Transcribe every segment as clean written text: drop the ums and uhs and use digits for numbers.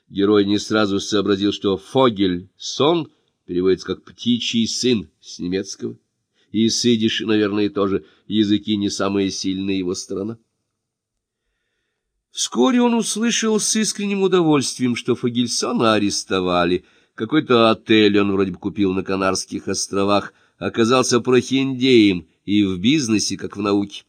Герой не сразу сообразил, что «Фогель-сон» переводится как «птичий сын» с немецкого, и с идиши, наверное, тоже языки не самая сильная его сторона. Вскоре он услышал с искренним удовольствием, что Фогельсона арестовали. Какой-то отель он вроде бы купил на Канарских островах, оказался прохиндеем и в бизнесе, как в науке.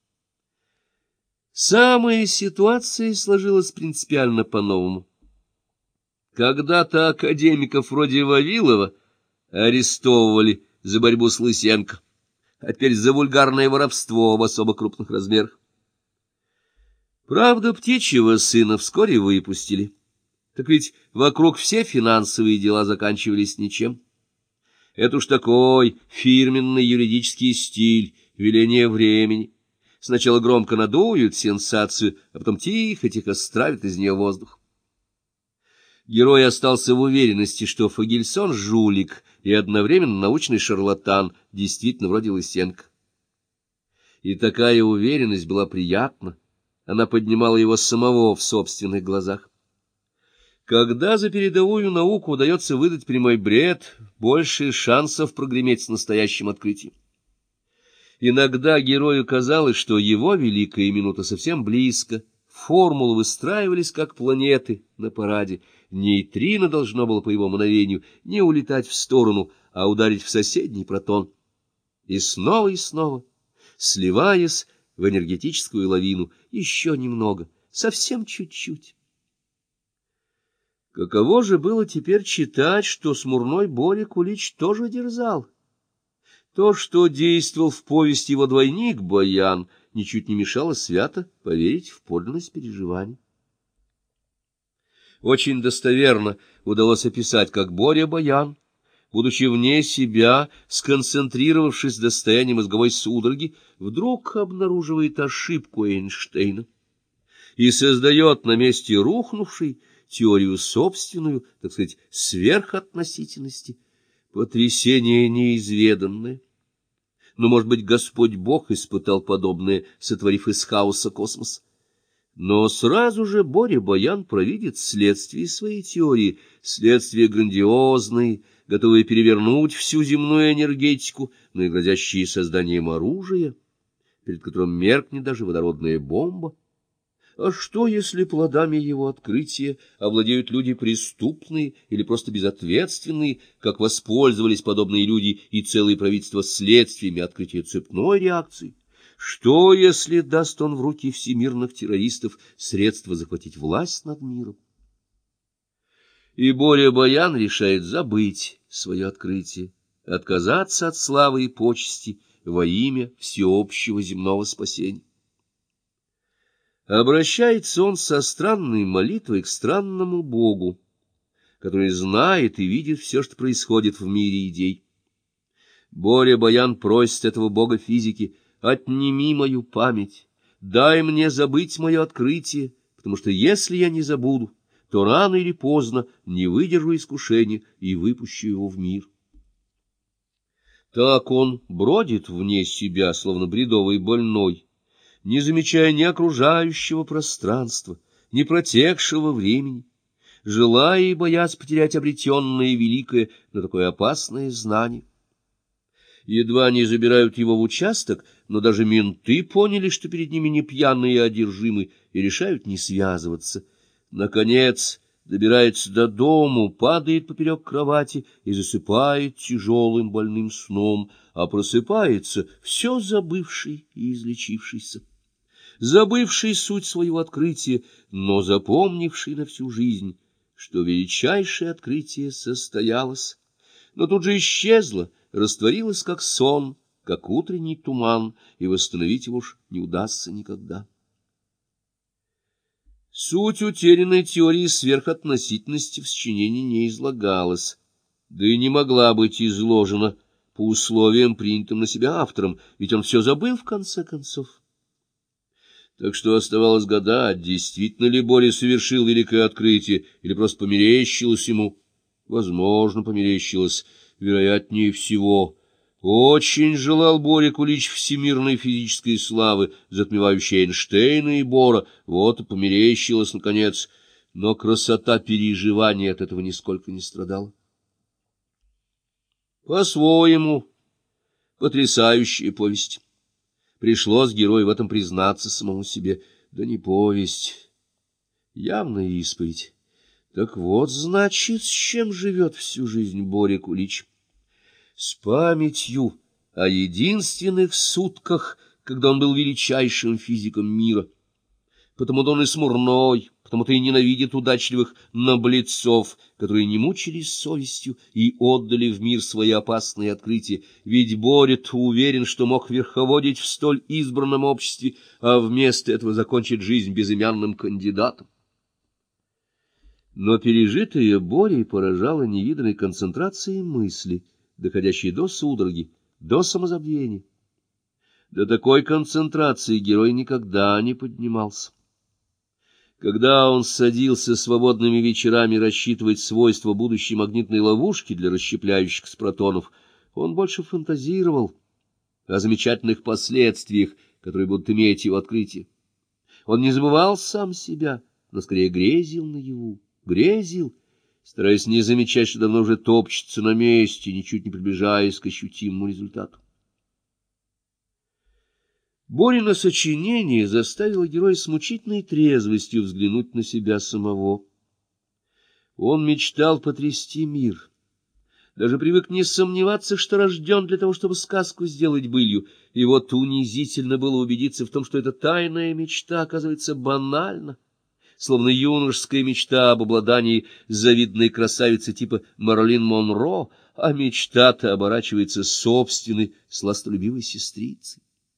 Самая ситуация сложилась принципиально по-новому. Когда-то академиков вроде Вавилова арестовывали за борьбу с Лысенко, а теперь за вульгарное воровство в особо крупных размерах. Правда, птичьего сына вскоре выпустили. Так ведь вокруг все финансовые дела заканчивались ничем. Это уж такой фирменный юридический стиль, веление времени. Сначала громко надуют сенсацию, а потом тихо-тихо стравят из нее воздух. Герой остался в уверенности, что Фогельсон — жулик и одновременно научный шарлатан, действительно вроде Лысенко. И такая уверенность была приятна. Она поднимала его самого в собственных глазах. Когда за передовую науку удается выдать прямой бред, больше шансов прогреметь с настоящим открытием. Иногда герою казалось, что его великая минута совсем близко, формулы выстраивались как планеты на параде, нейтрино должно было, по его мановению, не улетать в сторону, а ударить в соседний протон. И снова, сливаясь в энергетическую лавину, еще немного, совсем чуть-чуть. Каково же было теперь читать, что смурной Боря Кулич тоже дерзал? То, что действовал в повести его двойник Баян, ничуть не мешало свято поверить в подлинность переживаний. Очень достоверно удалось описать, как Боря Баян, будучи вне себя, сконцентрировавшись в состоянии мозговой судороги, вдруг обнаруживает ошибку Эйнштейна и создает на месте рухнувшей теорию собственную, так сказать, сверхотносительности, потрясение неизведанное. Но, может быть, Господь Бог испытал подобное, сотворив из хаоса космос. Но сразу же Боря Баян провидит следствие своей теории, следствие грандиозное, готовые перевернуть всю земную энергетику, но и грозящие созданием оружия, перед которым меркнет даже водородная бомба. А что, если плодами его открытия овладеют люди преступные или просто безответственные, как воспользовались подобные люди и целые правительства следствиями открытия цепной реакции? Что, если даст он в руки всемирных террористов средства захватить власть над миром? И Боря Баян решает забыть свое открытие, отказаться от славы и почести во имя всеобщего земного спасения. Обращается он со странной молитвой к странному Богу, который знает и видит все, что происходит в мире идей. Боря Баян просит этого Бога физики: «Отними мою память, дай мне забыть мое открытие, потому что если я не забуду, то рано или поздно не выдержу искушения и выпущу его в мир». Так он бродит вне себя, словно бредовый больной, не замечая ни окружающего пространства, ни протекшего времени, желая и боясь потерять обретенное великое, но такое опасное знание. Едва не забирают его в участок, но даже менты поняли, что перед ними не пьяные, а одержимы, и решают не связываться. Наконец добирается до дому, падает поперек кровати и засыпает тяжелым больным сном, а просыпается все забывший и излечившийся, забывший суть своего открытия, но запомнивший на всю жизнь, что величайшее открытие состоялось, но тут же исчезло, растворилось как сон, как утренний туман, и восстановить его уж не удастся никогда. Суть утерянной теории сверхотносительности в сочинении не излагалась, да и не могла быть изложена по условиям, принятым на себя автором, ведь он все забыл в конце концов. Так что оставалось гадать, действительно ли Боря совершил великое открытие, или просто померещилось ему. Возможно, померещилось, вероятнее всего. Очень желал Боря Кулич всемирной физической славы, затмевающей Эйнштейна и Бора. Вот и померещилось, наконец. но красота переживания от этого нисколько не страдала. По-своему потрясающая повесть. Пришлось герою в этом признаться самому себе. Да не повесть, явная исповедь. Так вот, значит, с чем живет всю жизнь Боря Кулич. С памятью о единственных сутках, когда он был величайшим физиком мира. Потому-то он и смурной, потому-то и ненавидит удачливых наглецов, которые не мучились совестью и отдали в мир свои опасные открытия. Ведь Боря-то уверен, что мог верховодить в столь избранном обществе, а вместо этого закончить жизнь безымянным кандидатом. Но пережитое Борей поражало невиданной концентрацией мысли, доходящей до судороги, до самозабвения. До такой концентрации герой никогда не поднимался. Когда он садился свободными вечерами рассчитывать свойства будущей магнитной ловушки для расщепляющихся протонов, он больше фантазировал о замечательных последствиях, которые будут иметь его открытие. Он не забывал сам себя, но скорее грезил наяву, грезил, стараясь не замечать, что давно уже топчется на месте, ничуть не приближаясь к ощутимому результату. Борина сочинение заставило героя с мучительной трезвостью взглянуть на себя самого. Он мечтал потрясти мир, даже привык не сомневаться, что рожден для того, чтобы сказку сделать былью, и вот унизительно было убедиться в том, что эта тайная мечта оказывается банальна, словно юношеская мечта об обладании завидной красавицей типа Мэрилин Монро, а мечта-то оборачивается собственной сластолюбивой сестрицей.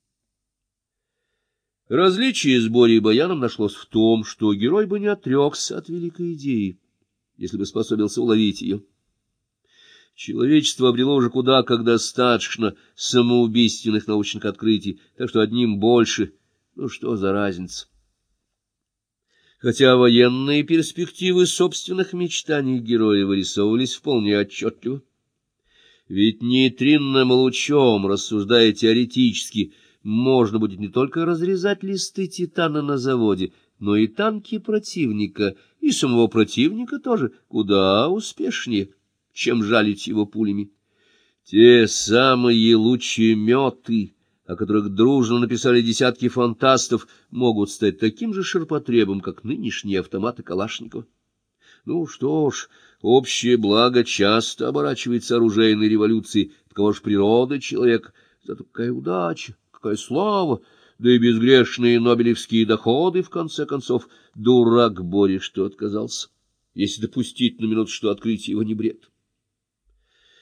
Различие с Борей Баяном нашлось в том, что герой бы не отрекся от великой идеи, если бы способился уловить ее. Человечество обрело уже куда как достаточно самоубийственных научных открытий, так что одним больше, ну что за разница. Хотя военные перспективы собственных мечтаний героя вырисовывались вполне отчетливо. Ведь нейтринным лучом, рассуждая теоретически, можно будет не только разрезать листы титана на заводе, но и танки противника, и самого противника тоже куда успешнее, чем жалить его пулями. Те самые лучеметы, о которых дружно написали десятки фантастов, могут стать таким же ширпотребом, как нынешние автоматы Калашникова. Ну что ж, общее благо часто оборачивается оружейной революцией, таково ж природа человека, зато какая удача! Какая слава, да и безгрешные нобелевские доходы, в конце концов. Дурак Боря, что отказался, если допустить на минуту, что открытие его не бред.